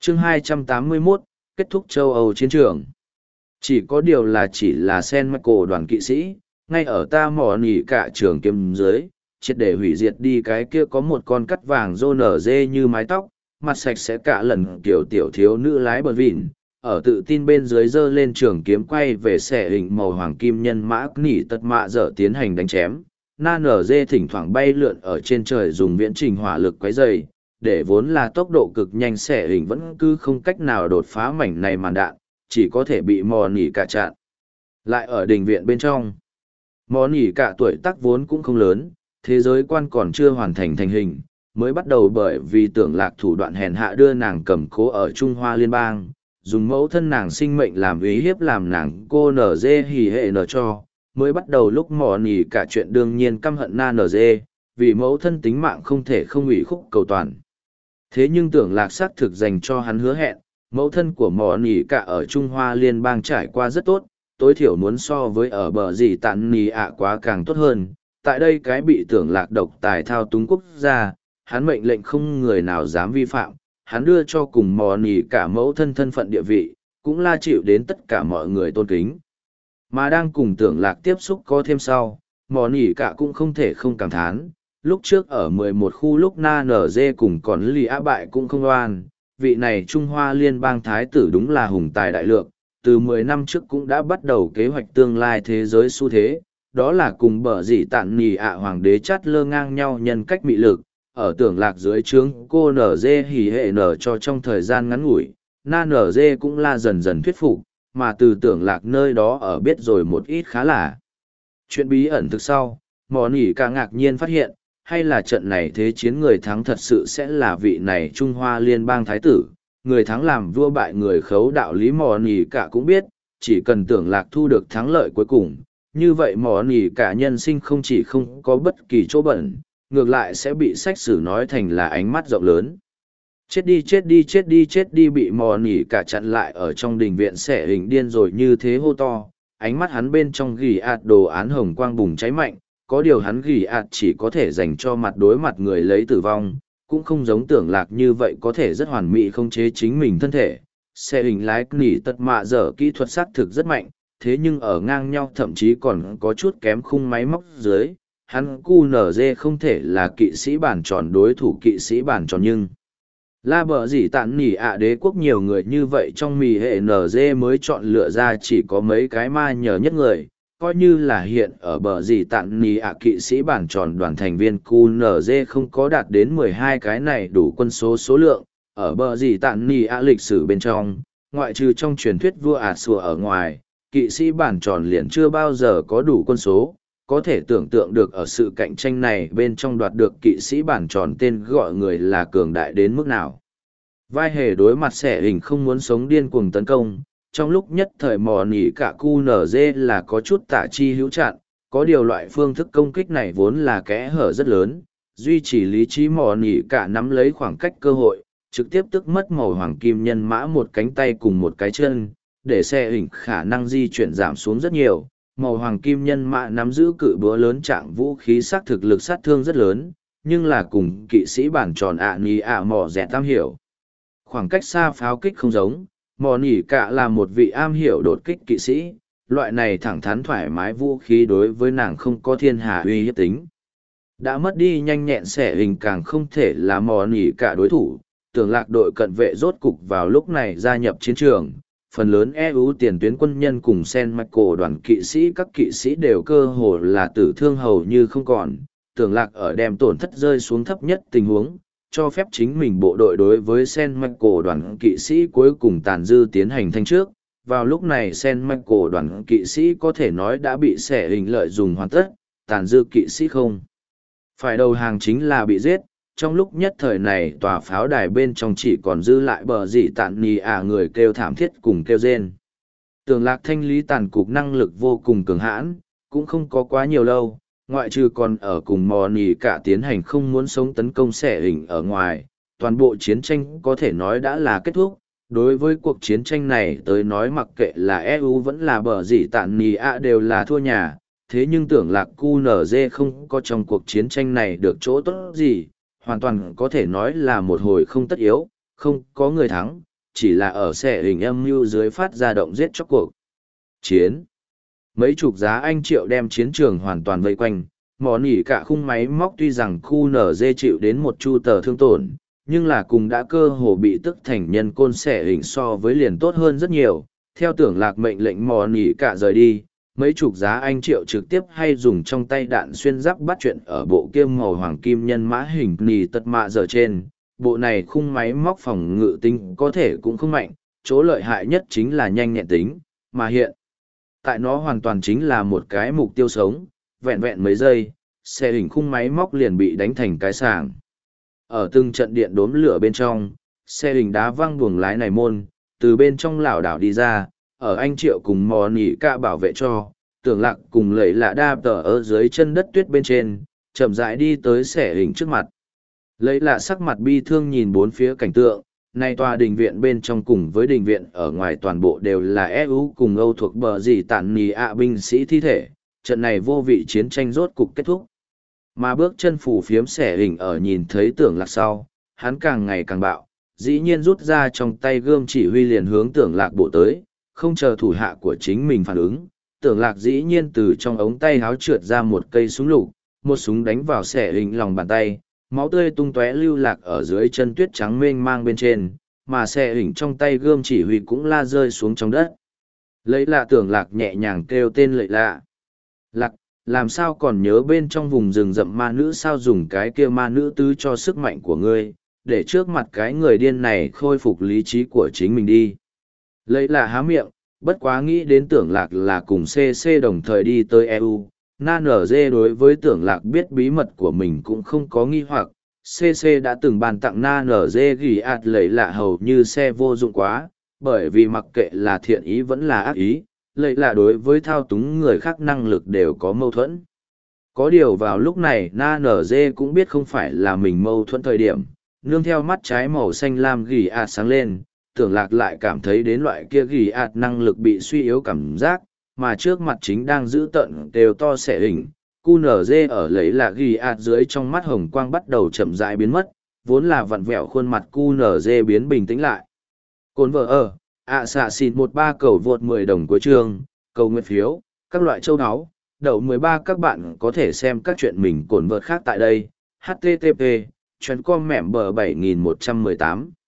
Chương 281, kết thúc châu Âu chiến trường. Chỉ có điều là chỉ là Sen Michael đoàn kỵ sĩ, ngay ở ta mò nỉ cả trường kiếm dưới, triệt để hủy diệt đi cái kia có một con cắt vàng rô nở dê như mái tóc, mặt sạch sẽ cả lần kiểu tiểu thiếu nữ lái bờ vịn, ở tự tin bên dưới giơ lên trường kiếm quay về xẻ hình màu hoàng kim nhân mã nỉ tật mạ dở tiến hành đánh chém. Na nở dê thỉnh thoảng bay lượn ở trên trời dùng viễn trình hỏa lực quấy dày, để vốn là tốc độ cực nhanh xẻ hình vẫn cứ không cách nào đột phá mảnh này màn đạn, chỉ có thể bị mò nỉ cả chặn. Lại ở đình viện bên trong, mò nỉ cả tuổi tác vốn cũng không lớn, thế giới quan còn chưa hoàn thành thành hình, mới bắt đầu bởi vì tưởng lạc thủ đoạn hèn hạ đưa nàng cầm cố ở Trung Hoa Liên bang, dùng mẫu thân nàng sinh mệnh làm uy hiếp làm nàng cô nở dê hỉ hệ nở cho, mới bắt đầu lúc mò nỉ cả chuyện đương nhiên căm hận na nở dê, vì mẫu thân tính mạng không thể không ủy khúc cầu toàn. Thế nhưng tưởng lạc xác thực dành cho hắn hứa hẹn, mẫu thân của mò nỉ cả ở Trung Hoa Liên bang trải qua rất tốt, tối thiểu muốn so với ở bờ gì tàn nỉ ạ quá càng tốt hơn. Tại đây cái bị tưởng lạc độc tài thao túng quốc gia, hắn mệnh lệnh không người nào dám vi phạm, hắn đưa cho cùng mò nỉ cả mẫu thân thân phận địa vị, cũng la chịu đến tất cả mọi người tôn kính. Mà đang cùng tưởng lạc tiếp xúc có thêm sau, mò nỉ cả cũng không thể không cảm thán, lúc trước ở 11 khu lúc na nở dê cùng còn lì á bại cũng không oan, vị này Trung Hoa Liên bang thái tử đúng là hùng tài đại lượng, từ 10 năm trước cũng đã bắt đầu kế hoạch tương lai thế giới xu thế, đó là cùng bờ dị tạn nì ạ hoàng đế chát lơ ngang nhau nhân cách mị lực, ở tưởng lạc dưới trướng cô nở dê hỉ hệ nở cho trong thời gian ngắn ngủi, na nở dê cũng là dần dần thuyết phục, mà từ tưởng lạc nơi đó ở biết rồi một ít khá là chuyện bí ẩn thực sau, mò nỉ cả ngạc nhiên phát hiện, hay là trận này thế chiến người thắng thật sự sẽ là vị này Trung Hoa Liên bang thái tử, người thắng làm vua bại người khấu đạo lý mò nỉ cả cũng biết, chỉ cần tưởng lạc thu được thắng lợi cuối cùng, như vậy mò nỉ cả nhân sinh không chỉ không có bất kỳ chỗ bẩn, ngược lại sẽ bị sách sử nói thành là ánh mắt rộng lớn. Chết đi chết đi chết đi chết đi bị mò nỉ cả chặn lại ở trong đình viện xẻ hình điên rồi như thế hô to, ánh mắt hắn bên trong gỉ ạt đồ án hồng quang bùng cháy mạnh, có điều hắn gỉ ạt chỉ có thể dành cho mặt đối mặt người lấy tử vong, cũng không giống tưởng lạc như vậy có thể rất hoàn mỹ không chế chính mình thân thể. Xe hình lái nỉ tật mạ dở kỹ thuật xác thực rất mạnh, thế nhưng ở ngang nhau thậm chí còn có chút kém khung máy móc dưới, hắn QNZ không thể là kỵ sĩ bản tròn đối thủ kỵ sĩ bản tròn nhưng la bờ gì tạn nỉ ạ đế quốc nhiều người như vậy trong mì hệ NG mới chọn lựa ra chỉ có mấy cái ma nhờ nhất người, coi như là hiện ở bờ gì tạn nỉ ạ kỵ sĩ bản tròn đoàn thành viên QNZ không có đạt đến 12 cái này đủ quân số lượng, ở bờ gì tạn nỉ ạ lịch sử bên trong, ngoại trừ trong truyền thuyết vua ả sùa ở ngoài, kỵ sĩ bản tròn liền chưa bao giờ có đủ quân số. Có thể tưởng tượng được ở sự cạnh tranh này bên trong đoạt được kỵ sĩ bản tròn tên gọi người là cường đại đến mức nào. Vai hề đối mặt xẻ hình không muốn sống điên cuồng tấn công, trong lúc nhất thời mò nỉ cả QNZ là có chút tả chi hữu chặn, có điều loại phương thức công kích này vốn là kẽ hở rất lớn, duy trì lý trí mò nỉ cả nắm lấy khoảng cách cơ hội, trực tiếp tức mất màu hoàng kim nhân mã một cánh tay cùng một cái chân, để xe hình khả năng di chuyển giảm xuống rất nhiều. Màu hoàng kim nhân mã nắm giữ cự búa lớn trạng vũ khí sắc thực lực sát thương rất lớn, nhưng là cùng kỵ sĩ bản tròn ạ nỉ ạ mò rẻ tam hiểu. Khoảng cách xa pháo kích không giống, mò nỉ cả là một vị am hiểu đột kích kỵ sĩ, loại này thẳng thắn thoải mái vũ khí đối với nàng không có thiên hà uy hiếp tính. Đã mất đi nhanh nhẹn xẻ hình càng không thể là mò nỉ cả đối thủ, tưởng lạc đội cận vệ rốt cục vào lúc này gia nhập chiến trường. Phần lớn EU tiền tuyến quân nhân cùng Sen Michael đoàn kỵ sĩ các kỵ sĩ đều cơ hồ là tử thương hầu như không còn, tưởng lạc ở đem tổn thất rơi xuống thấp nhất tình huống, cho phép chính mình bộ đội đối với Sen Michael đoàn kỵ sĩ cuối cùng tàn dư tiến hành thanh trước. Vào lúc này Sen Michael đoàn kỵ sĩ có thể nói đã bị xẻ hình lợi dùng hoàn tất, tàn dư kỵ sĩ không phải đầu hàng chính là bị giết. Trong lúc nhất thời này tòa pháo đài bên trong chỉ còn dư lại bờ dị tạn nì người kêu thảm thiết cùng kêu rên. Tưởng lạc thanh lý tàn cục năng lực vô cùng cường hãn, cũng không có quá nhiều lâu, ngoại trừ còn ở cùng mò nì cả tiến hành không muốn sống tấn công xẻ hình ở ngoài, toàn bộ chiến tranh có thể nói đã là kết thúc. Đối với cuộc chiến tranh này tới nói mặc kệ là EU vẫn là bờ dị tạn nì đều là thua nhà, thế nhưng tưởng lạc QNZ không có trong cuộc chiến tranh này được chỗ tốt gì. Hoàn toàn có thể nói là một hồi không tất yếu, không có người thắng, chỉ là ở xe hình âm mưu dưới phát ra động giết chóc cuộc chiến. Mấy chục giá Anh triệu đem chiến trường hoàn toàn vây quanh, mỏ nỉ cả khung máy móc tuy rằng khu NG chịu đến một chu tờ thương tổn, nhưng là cùng đã cơ hồ bị tức thành nhân côn xẻ hình so với liền tốt hơn rất nhiều. Theo tưởng lạc mệnh lệnh mỏ nỉ cả rời đi, mấy chục giá Anh triệu trực tiếp hay dùng trong tay đạn xuyên giáp bắt chuyện ở bộ kia màu hoàng kim nhân mã hình nỉ tật mạ giờ trên. Bộ này khung máy móc phòng ngự tính có thể cũng không mạnh, chỗ lợi hại nhất chính là nhanh nhẹn tính, mà hiện tại nó hoàn toàn chính là một cái mục tiêu sống, vẹn vẹn mấy giây, xe hình khung máy móc liền bị đánh thành cái sàng. Ở từng trận điện đốm lửa bên trong, xe hình đá văng buồng lái này môn, từ bên trong lảo đảo đi ra, ở Anh Triệu cùng mò nỉ ca bảo vệ cho, tưởng lạc cùng lẩy lạ đa tờ ở dưới chân đất tuyết bên trên, chậm rãi đi tới xe hình trước mặt. Lấy lạ sắc mặt bi thương nhìn bốn phía cảnh tượng, nay tòa đình viện bên trong cùng với đình viện ở ngoài toàn bộ đều là EU cùng Âu thuộc bờ gì tản nì ạ binh sĩ thi thể, trận này vô vị chiến tranh rốt cục kết thúc. Mà bước chân phủ phiếm xẻ hình ở nhìn thấy tưởng lạc sau, hắn càng ngày càng bạo, dĩ nhiên rút ra trong tay gươm chỉ huy liền hướng tưởng lạc bộ tới, không chờ thủ hạ của chính mình phản ứng. Tưởng lạc dĩ nhiên từ trong ống tay háo trượt ra một cây súng lục, một súng đánh vào xẻ hình lòng bàn tay, máu tươi tung tóe lưu lạc ở dưới chân tuyết trắng mênh mang bên trên, mà xẻ hình trong tay gươm chỉ huy cũng la rơi xuống trong đất. Lấy lạ tưởng lạc nhẹ nhàng kêu tên lợi lạ. Lạc, làm sao còn nhớ bên trong vùng rừng rậm ma nữ sao dùng cái kia ma nữ tứ cho sức mạnh của ngươi, để trước mặt cái người điên này khôi phục lý trí của chính mình đi. Lấy lạ há miệng, bất quá nghĩ đến tưởng lạc là cùng CC đồng thời đi tới EU. Na nở dê đối với tưởng lạc biết bí mật của mình cũng không có nghi hoặc, CC đã từng bàn tặng Na nở dê ghi ạt lấy lạ hầu như xe vô dụng quá, bởi vì mặc kệ là thiện ý vẫn là ác ý, lấy lạ đối với thao túng người khác năng lực đều có mâu thuẫn. Có điều vào lúc này Na nở dê cũng biết không phải là mình mâu thuẫn thời điểm, nương theo mắt trái màu xanh lam ghi ạt sáng lên, tưởng lạc lại cảm thấy đến loại kia ghi ạt năng lực bị suy yếu cảm giác, mà trước mặt chính đang giữ tận đều to xẻ hình, QNZ ở lấy là ghi ạt dưới trong mắt hồng quang bắt đầu chậm rãi biến mất, vốn là vặn vẹo khuôn mặt QNZ biến bình tĩnh lại. Cồn vợ ở, xạ xịt 13 cầu vượt 10 đồng của trường, cầu nguyện phiếu, các loại châu áo, đậu 13 các bạn có thể xem các chuyện mình cồn vợt khác tại đây, http, chuyến com mẹm bờ 7118.